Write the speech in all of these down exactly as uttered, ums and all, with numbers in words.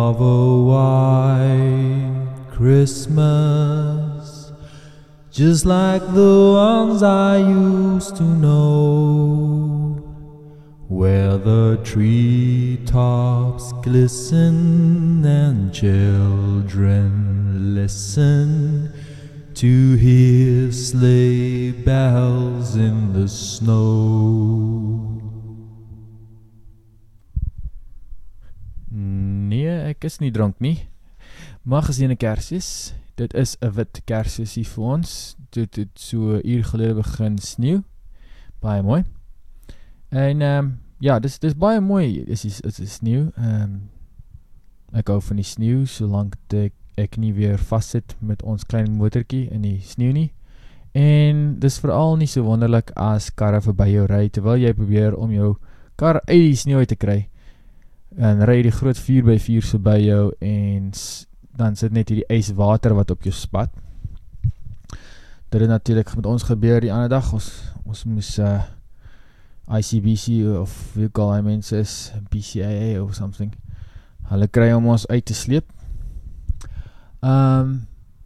of a white Christmas, just like the ones I used to know, where the treetops glisten and children listen to hear sleigh bells in the snow. Nee, ek is nie dronk nie. Maar gesien 'n Kersfees, dit is 'n wit Kersfeesie vir ons. Dit het so 'n uur gelede begin sneeu. Baie mooi. En ehm um, ja, dis dis baie mooi. Is is is sneeu. Ehm um, ek hou van die sneeu solank ek ek nie weer vassit met ons klein motortjie in die sneeu nie. En dis veral nie so wonderlik as karre verby jou ry terwyl jy probeer om jou kar uit die sneeu uit te kry. En ry die groot vier by vier so by jou en dan sit net hierdie yswater wat op jou spat. Dit het natuurlik met ons gebeur die ander dag. Ons ons moes uh, I C B C of wie ook al hy mense is, B C A A of something. Hulle kry om ons uit te sleep. Um,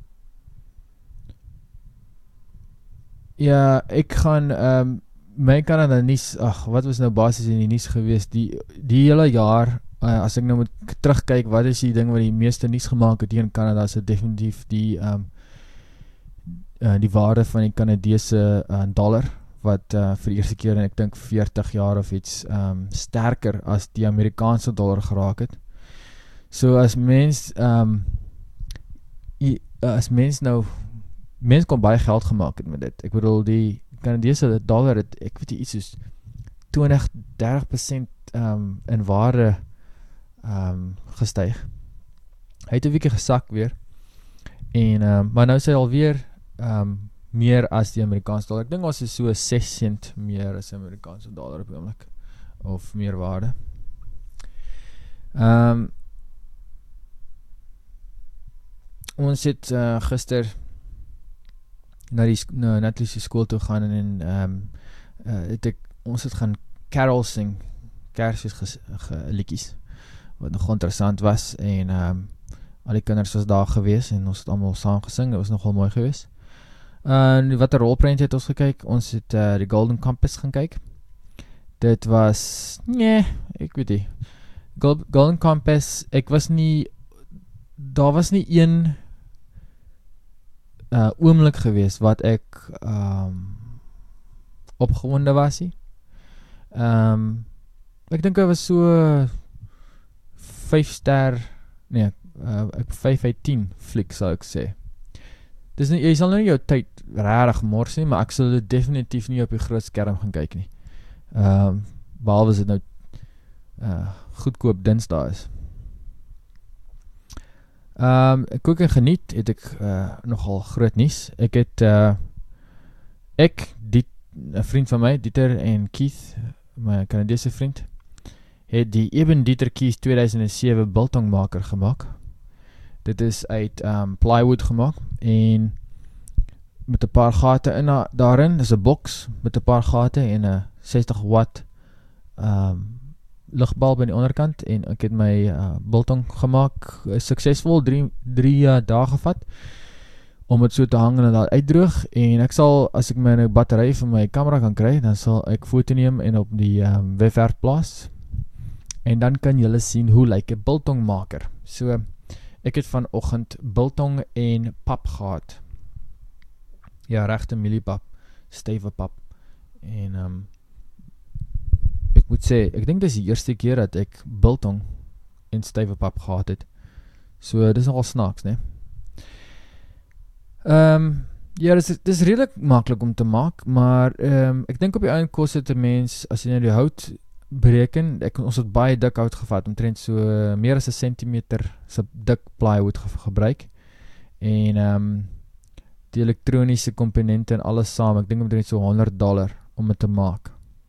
ja, ek gaan um, my Canada nuus, ag, wat was nou basis in die nuus gewees, die, die hele jaar, uh, as ek nou moet terugkyk, wat is die ding wat die meeste nuus gemaak het hier in Canada, is het definitief die, um, uh, die waarde van die Canadese uh, dollar, wat uh, vir die eerste keer in ek dink veertig jaar of iets um, sterker as die Amerikaanse dollar geraak het. So as mens, um, i, as mens nou, mens kon baie geld gemaak het met dit. Ek bedoel, die Canadese dollar het, ek weet nie, iets soos twintig, dertig persent um, in waarde um, gestyg. Hy het 'n bietjie gesak weer. En, um, maar nou is hy alweer um, meer as die Amerikaanse dollar. Ek dink ons is so ses sent meer as die Amerikaanse dollar op die oomblik. Of meer waarde. Um, ons het uh, gister na die na Natalie se skool toe gaan en um, uh, het ek, ons het gaan carol sing, Kersfees liedjies, wat nog interessant was, en um, al die kinders was daar gewees, en ons het allemaal saam gesing, dit was nogal mooi gewees. En wat 'n rolprent het ons gekyk, ons het uh, die Golden Compass gaan kyk, dit was, nee, ek weet nie, Gold, Golden Compass, ek was nie, daar was nie een Uh, oomlik gewees wat ek um, opgewonde was nie. Um, ek dink hy was so vyf ster, nee, uh, vyf uit tien fliek sal ek sê. Dis nie, jy sal nou nie jou tyd rarig mors nie, maar ek sal dit definitief nie op die groot skerm gaan kyk nie. Um, behalwe as dit nou uh, goedkoop Dinsdae is. Um, ek ook en geniet, het ek uh, nogal groot nuus. Ek het, uh, ek, die, een vriend van my, Dieter en Keith, my Canadese vriend, het die Eben Dieter Keith tweeduisend sewe biltongmaker gemaakt. Dit is uit um, plywood gemaakt, en met een paar gaten in, daarin, is een box met een paar gaten en een sestig watt um, lichtbalb aan die onderkant, en ek het my uh, biltong gemaakt, uh, suksesvol, drie, drie uh, dae gevat, om het so te hang en dat uitdroog, en ek sal, as ek my batterij van my camera kan kry, dan sal ek foto neem en op die um, webwerf plaas, en dan kan julle sien hoe lyk 'n biltongmaker. So, ek het vanoggend biltong en pap gehad. Ja, regte mieliepap, stywe pap, en um, ek moet sê, ek dink dit is die eerste keer dat ek biltong en stywe pap gehad het. So, dit is nogal snaaks, ne? Um, ja, dit is, dit is redelijk makkelijk om te maak, maar um, ek dink op die einde kost het een mens, as jy nou die hout bereken, ek, ons het baie dik hout gevat, omtrent so uh, meer as een centimeter so dik plywood ge gebruik, en um, die elektronische komponente en alles saam, ek dink omtrent so honderd dollar om het te maak.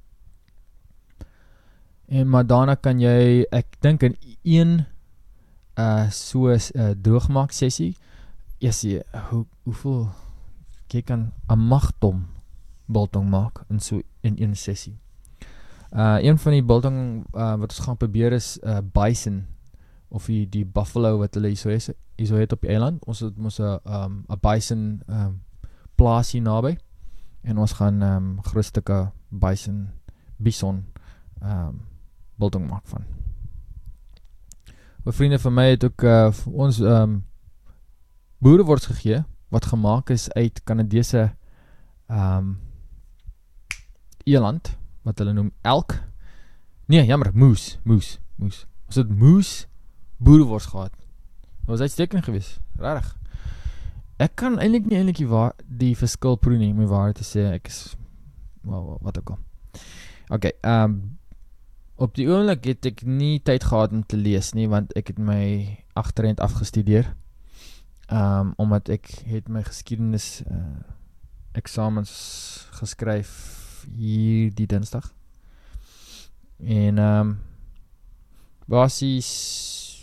En maar daarna kan jy, ek dink in een uh, soos uh, droogmaak sessie, yes, jy, hoe, hoeveel, jy kan een magtom biltong maak in so in een sessie. Uh, een van die biltong uh, wat ons gaan probeer is uh, bison, of die, die buffalo wat hulle hier so, hier so het op die eiland. Ons het ons 'n um, 'n bison um, plaas hier naby en ons gaan um, groot stukke bison bison um, biltong maak van. Mijn vrienden van mij het ook uh, ons um, boerenworst gegee, wat gemaakt is uit Canadese um, eland, wat hulle noem elk. Nee, jammer, moes, moes, moes. Ons het moes boerenworst gehad. Dat was uitstekend geweest, rarig. Ek kan eintlik nie eintlik die, waar, die verskil proe nie, om die waarheid te sê, ek is, well, wat ook al. Oké, okay, um, op die oomblik het ek nie tyd gehad om te lees nie, want ek het my agterend afgestudeer, um, omdat ek het my geskiedenis uh, eksamens geskryf hier die dinsdag, en um, basies,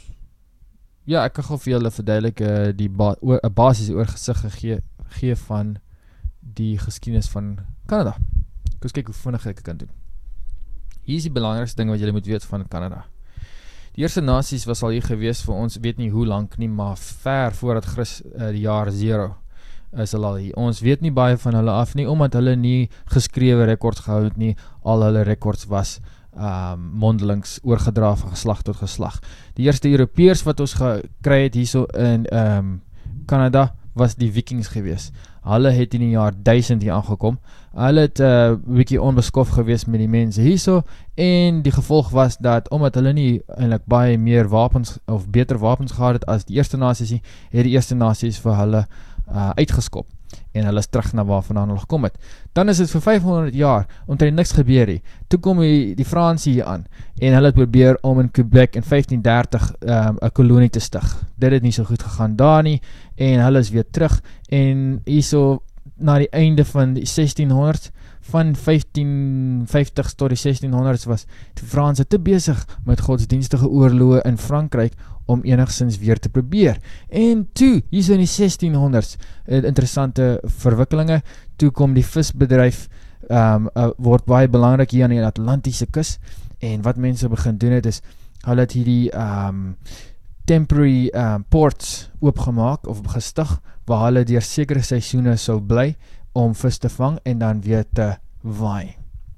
ja, ek kan gou vir julle verduidelik uh, die ba oor, uh, basis oorgesig gegee gee van die geskiedenis van Canada. Ek eens kyk hoe vinnig ek kan doen. Hier is die belangrikste ding wat julle moet weet van Canada. Die eerste nasies was al hier gewees vir ons, weet nie hoe lang nie, maar ver voordat Christus uh, die jaar zero is hulle al hier. Ons weet nie baie van hulle af nie, omdat hulle nie geskrewe rekords gehou het nie, al hulle rekords was um, mondelings oorgedra van geslag tot geslag. Die eerste Europeërs wat ons gekry het hierso in um, Canada, was die Vikings gewees. Hulle het in die jaar duisend hier aangekom. Hulle het 'n uh, bietjie onbeskof gewees met die mense hierso, en die gevolg was dat, omdat hulle nie eintlik baie meer wapens, of beter wapens gehad het as die eerste nasies nie, het die eerste nasies vir hulle uh, uitgeskop, en hulle is terug na waarvandaan hulle gekom het. Dan is het vir vyfhonderd jaar, omtrent niks gebeur nie. Toe kom die, die Franse hier aan, en hulle het probeer om in Quebec in vyftien dertig um, 'n kolonie te stig. Dit het nie so goed gegaan daar nie, en hulle is weer terug, en hierso na die einde van die sestien honderd, van vyftien vyftig tot die sestien honderd was die Franse te besig met godsdienstige oorloë in Frankryk om enigszins weer te probeer. En toe, hier so in die sestien honderd, interessante verwikkelinge, toe kom die visbedryf, um, uh, word baie belangrik hier aan die Atlantiese kus, en wat mense begin doen het is, hulle het hierdie um, temporary um, ports oopgemaak, of gestig, waar hulle deur sekere seisoene sou bly, om vis te vang, en dan weer te waai.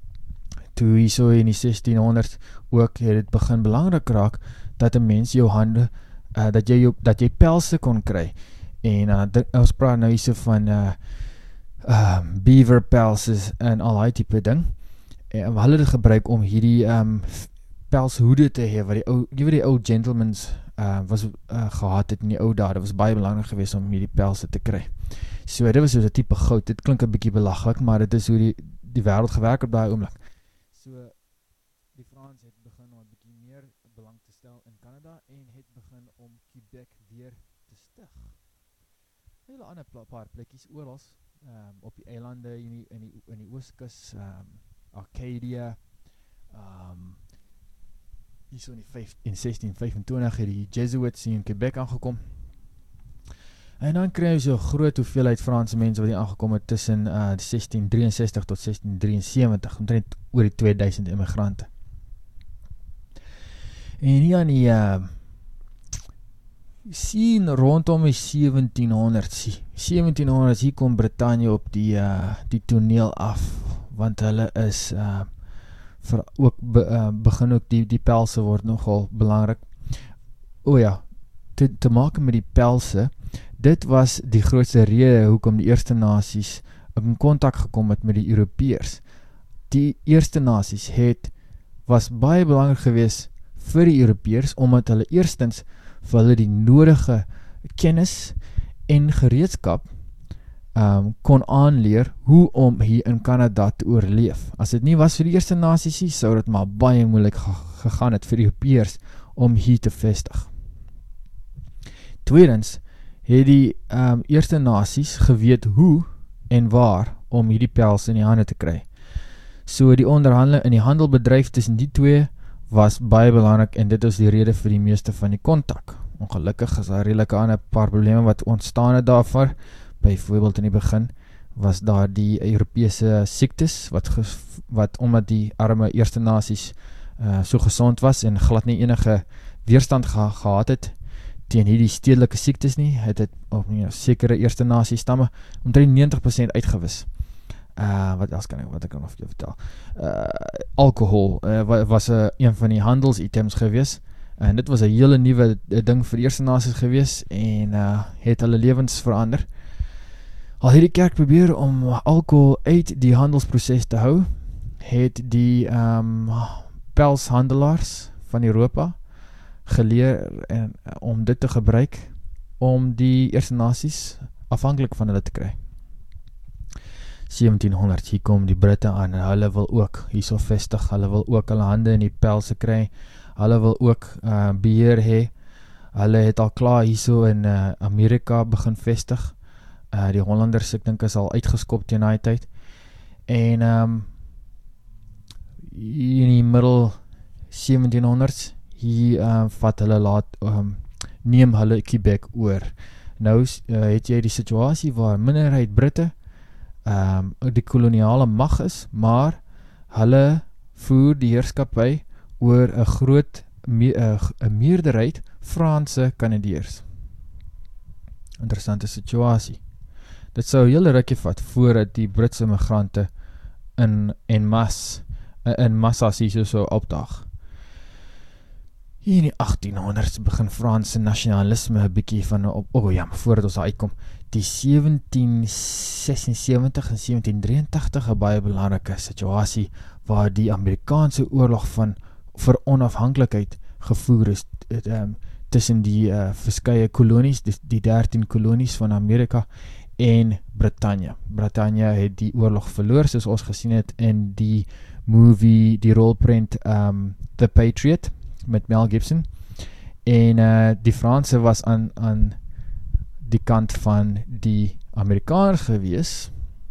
Toe hier so in die sestien honderd, ook het het begin belangrik raak, dat 'n mens jou hande, uh, dat jy jou, dat jy pelse kon kry, en uh, dit, ons praat nou hierso van uh, uh, beaver pelses, en al die type ding, en hulle het gebruik om hierdie um, pelshoede te hê, wat die ou, die, die ou gentlemans uh, was uh, gehad het in die ou dae. Dit was baie belangrik geweest om hierdie pelse te kry. So dit was so 'n tipe goud. Dit klink 'n bietjie belaglik, maar dit is hoe die, die wêreld gewerk op daai oomblik. So die Frans het begin om 'n bietjie meer belang te stel in Canada, en het begin om Quebec weer te stig. Hele ander paar plekkies oral, um, op die eilande in die, in die, in die ooskus, um, Arcadia, um, hier so in, die in sestien vyfentwintig het die Jesuits hier in Quebec aangekom. En dan kry jy so 'n groot hoeveelheid Franse mense wat hier aangekom het tussen uh, sestien drieënsestig tot sestien drieënsewentig, omtrent oor die tweeduisend immigrante. En hier aan die uh, sien rondom die sewentien honderd, sewentien honderd, hier kom Brittanje op die, uh, die toneel af, want hulle is uh, vir ook be, uh, begin ook die, die pelse word nogal belangrik. O ja, te, te maak met die pelse, dit was die grootste rede hoekom die eerste nasies in kontak gekom het met die Europeërs. Die eerste nasies het, was baie belangrik geweest vir die Europeërs, omdat hulle eerstens vir hulle die nodige kennis en gereedskap um, kon aanleer hoe om hier in Canada te oorleef. As dit nie was vir die eerste nasies, sou dit maar baie moeilik gegaan het vir die Europeërs om hier te vestig. Tweedens, het die um, eerste nasies geweet hoe en waar om hierdie pels in die hande te kry. So die onderhandeling in die handelbedryf tussen die twee was baie belangrik, en dit is die rede vir die meeste van die kontak. Ongelukkig is daar redelike ander paar probleme wat ontstaan het daarvoor. Byvoorbeeld in die begin was daar die Europese siektes, wat, ges, wat omdat die arme eerste nasies uh, so gezond was en glad nie enige weerstand ge gehad het teen hierdie stedelike siektes nie, het het op nie, sekere Eerste Nasie stamme omtrent negentig persent uitgewis. Uh, wat else kan ek, wat ek kan nog vir jou vertel? Uh, alcohol uh, was uh, een van die handelsitems gewees, en dit was 'n hele nuwe ding vir Eerste Nasies gewees, en uh, het hulle lewens verander. Al het die kerk probeer om alcohol uit die handelsproses te hou, het die um, pelshandelaars van Europa geleer en, om dit te gebruik om die Eerste Nasies afhanklik van hulle te kry. sewentienhonderd, hier kom die Britte aan, en hulle wil ook hierso vestig, hulle wil ook hulle hande in die pelse kry, hulle wil ook uh, beheer hê, hulle het al klaar hierso in uh, Amerika begin vestig, uh, die Hollanders, ek dink is al uitgeskop teen die tyd, en um, in die middel sewentienhonderds, hier uh, vat hulle laat, um, neem hulle Quebec oor. Nou uh, het jy die situasie waar minderheid Britte um, die koloniale mag is, maar hulle voer die heerskappy oor 'n groot me, uh, 'n meerderheid Franse Kanadeërs. Interessante situasie. Dit sou 'n hele rukkie vat voordat die Britse migrante in en mas in massas hier so opdaag. Hier in die achttienhonderd's begin Franse nasionalisme 'n bietjie van op, oh ja, voordat ons daar uitkom, die sewentien sesensewentig en sewentien drieëntagtig 'n baie belangrike situasie waar die Amerikaanse oorlog van vir onafhanklikheid gevoer is um, tussen die uh, verskeie kolonies, die, die dertien kolonies van Amerika en Britannia. Britannia het die oorlog verloor, soos ons gesien het in die movie, die rolprent um, The Patriot met Mel Gibson, en uh, die Franse was aan, aan die kant van die Amerikaners gewees.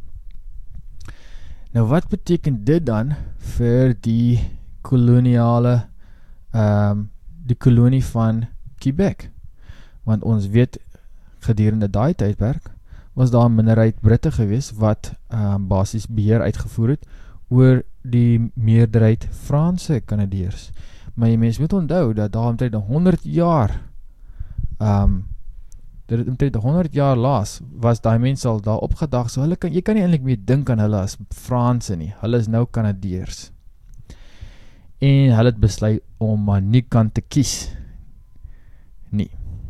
Nou wat beteken dit dan vir die koloniale um, die kolonie van Quebec? Want ons weet gedurende daai tydperk was daar 'n minderheid Britte gewees wat um, basies beheer uitgevoer het oor die meerderheid Franse Kanadeërs. Maar jy mens moet onthou dat daar omtrent honderd jaar um, dat het omtrent honderd jaar laas was daai mense al daar opgedag, so hulle kan, jy kan nie eintlik meer dink aan hulle as Franse nie, hulle is nou Kanadeërs. En hulle het besluit om maar nie kant te kies nie.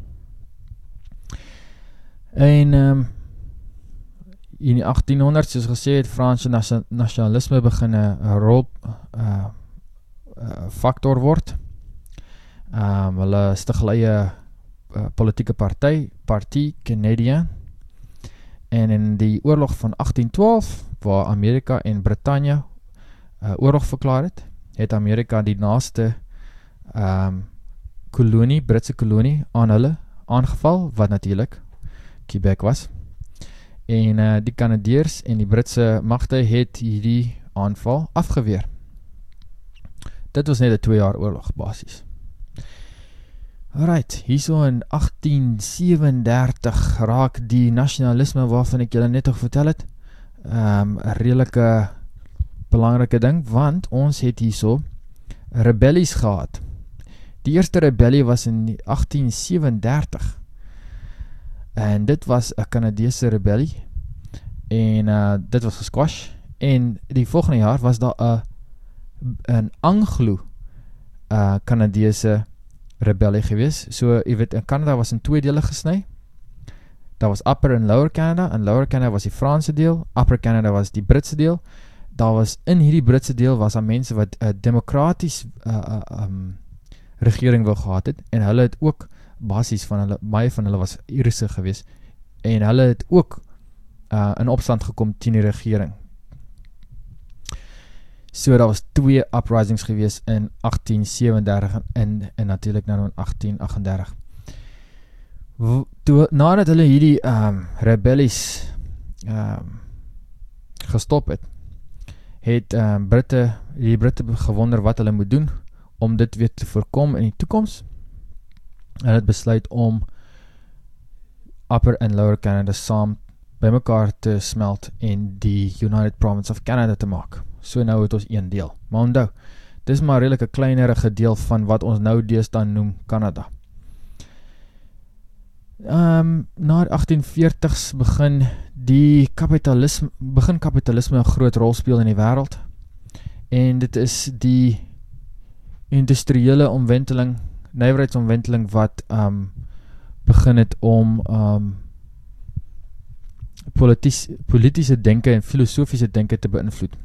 En um, in die achttienhonderd, soos gesê het, Franse nasionalisme begin 'n rol uh, uh, factor word. Um, hulle stig hulle eie uh, politieke party, Parti Canadien. En in die oorlog van achttien twaalf, waar Amerika en Britannia uh, oorlog verklaar het, het Amerika die naaste um, kolonie, Britse kolonie aan hulle aangeval, wat natuurlik Quebec was. En uh, die Kanadeërs en die Britse magte het hierdie aanval afgeweer. Dit was net 'n twee jaar oorlog basis. Alright, hierso in achttien sewendertig raak die nasionalisme waarvan ek julle net nog vertel het, um, 'n redelike belangrike ding, want ons het hierso rebellies gehad. Die eerste rebellie was in achttien sewendertig. En dit was 'n Kanadese rebellie, en uh, dit was gesquash, en die volgende jaar was daar 'n 'n Anglo uh, Kanadese rebellie gewees. So, jy weet, in Canada was in twee dele gesny. Daar was Upper en Lower Canada, en Lower Canada was die Franse deel, Upper Canada was die Britse deel. Daar was, in hierdie Britse deel was daar mense wat 'n uh, demokraties uh, uh, um, regering wil gehad het, en hulle het ook basis van hulle, baie van hulle was Iriese gewees, en hulle het ook uh, in opstand gekom teen die regering. So daar was twee uprisings gewees in achttien sewendertig en, en natuurlijk nou in achttien agtendertig. Toe, nadat hulle hierdie um, rebellies um, gestop het, het um, Britte, die Britte gewonder wat hulle moet doen om dit weer te voorkom in die toekoms. En het besluit om Upper en Lower Canada saam by mekaar te smelt en die United Province of Canada te maak. So nou het ons een deel. Maar onthou, dis maar redelijk 'n kleinerige deel van wat ons nou deesdae noem Kanada. Um, na die agtien veertigs begin die kapitalisme, begin kapitalisme 'n groot rol speel in die wêreld. En dit is die industriële omwenteling, nywerheidsomwenteling wat um, begin het om um, polities, politiese denke en filosofiese denke te beïnvloed.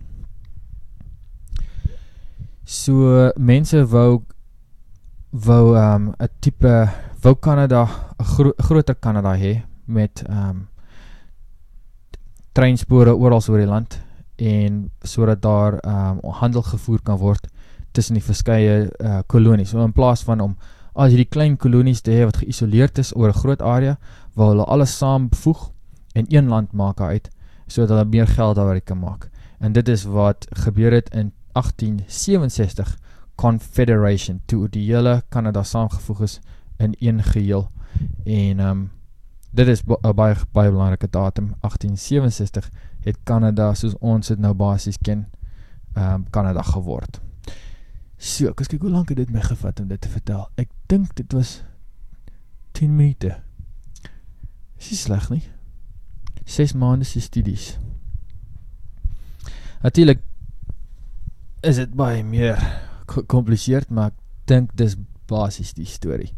So mense wou wou um, 'n tipe wou Kanada 'n gro groter Kanada hê met um, treinspore oral oor die land en sodat daar um, handel gevoer kan word tussen die verskeie uh, kolonies. So in plaas van om al hierdie klein kolonies te hê wat geïsoleerd is oor 'n groot area, wou hulle alles saam bevoeg en een land maak uit, sodat hulle meer geld daaruit kan maak. En dit is wat gebeur het in agtien sewenses-tig, Confederation, toe die hele Kanada saamgevoeg is in een geheel. En um, dit is 'n baie, baie belangrike datum. agtien sewenses-tig het Kanada, soos ons dit nou basies ken, um, Kanada geword. So, ek kyk hoe lang het dit my gevat om dit te vertel. Ek dink dit was tien minute. Is nie sleg nie. ses maande se studies. Natuurlijk is dit baie meer gecompliceerd, maar ek dink dis basis die storie.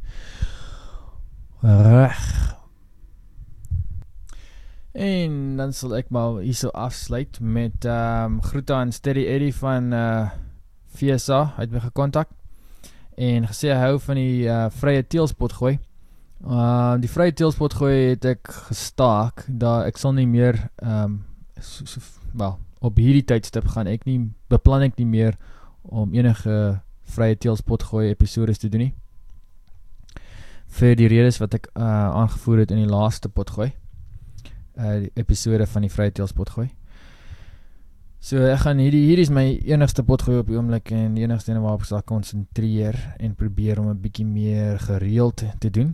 Reg. En dan sal ek maar hierso afsluit met um, groete aan Steady Eddie van uh, V S A, hy het my gekontak en gesê hy hou van die uh, vrye teelspot gooi. Uh, die vrye teelspot gooi het ek gestaak, daar ek sal nie meer um, so, so, well, op hierdie tydstip gaan ek nie, beplan ek nie meer om enige vrye teelspot gooi episodes te doen nie. Vir die redes wat ek uh, aangevoer het in die laaste potgooi, uh, die episode van die vrye teelspot gooi. So ek gaan hierdie, hier is my enigste potgooi op die oomblik en die enigste ene waarop ek sal concentreer en probeer om 'n bietjie meer gereeld te doen.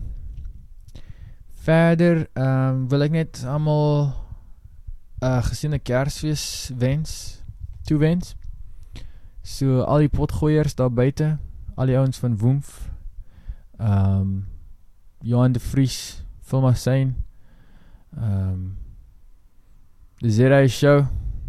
Verder um, wil ek net almal uh, gesiene Kersfees wens, toewens. So al die potgooiers daar buite, al die ouens van Woemf, um, Johan de Vries, Phil Massyn, um, The Z-Ray Show,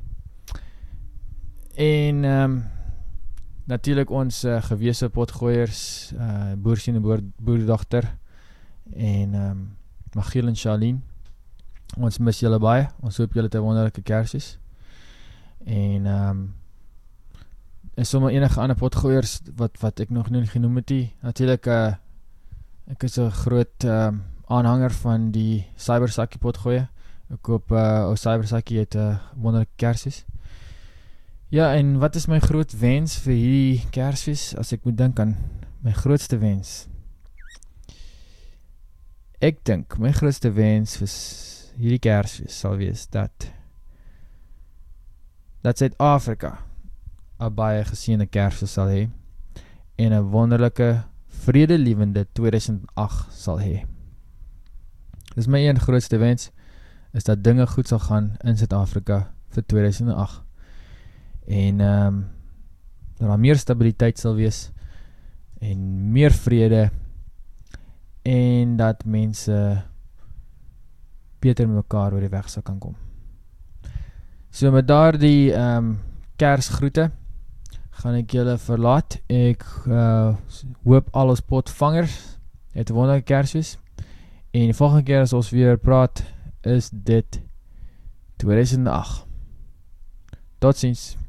en um, natuurlijk ons uh, gewese potgooiers, uh, Boersien en boer, Boerdogter, en um, Magiel en Charlene. Ons mis julle baie, ons hoop julle te wonderlike Kersfees. En um, en sommer enige ander potgooiers wat, wat ek nog nie genoem het nie. Natuurlijk, uh, ek is 'n groot um, aanhanger van die Cybersakkie potgooie. Ek hoop uh, ou Cybersakkie het 'n uh, wonderlike Kersfees. Ja, en wat is my groot wens vir hierdie Kersfees, as ek moet dink aan my grootste wens? Ek dink, my grootste wens vir hierdie Kersfees sal wees dat dat Suid-Afrika 'n baie geseënde Kersfees sal hê en 'n wonderlike, vredelievende tweeduisend agt sal hê. Dis my een grootste wens, is dat dinge goed sal gaan in Suid-Afrika vir tweeduisend agt. En um, dat daar meer stabiliteit sal wees en meer vrede en dat mense beter met mekaar oor die weg sal kan kom. So met daar die um, Kersgroete gaan ek julle verlaat. Ek uh, hoop al ons potvangers het 'n wonderlike Kersfees en die volgende keer as ons weer praat is dit tweeduisend agt. Tot ziens.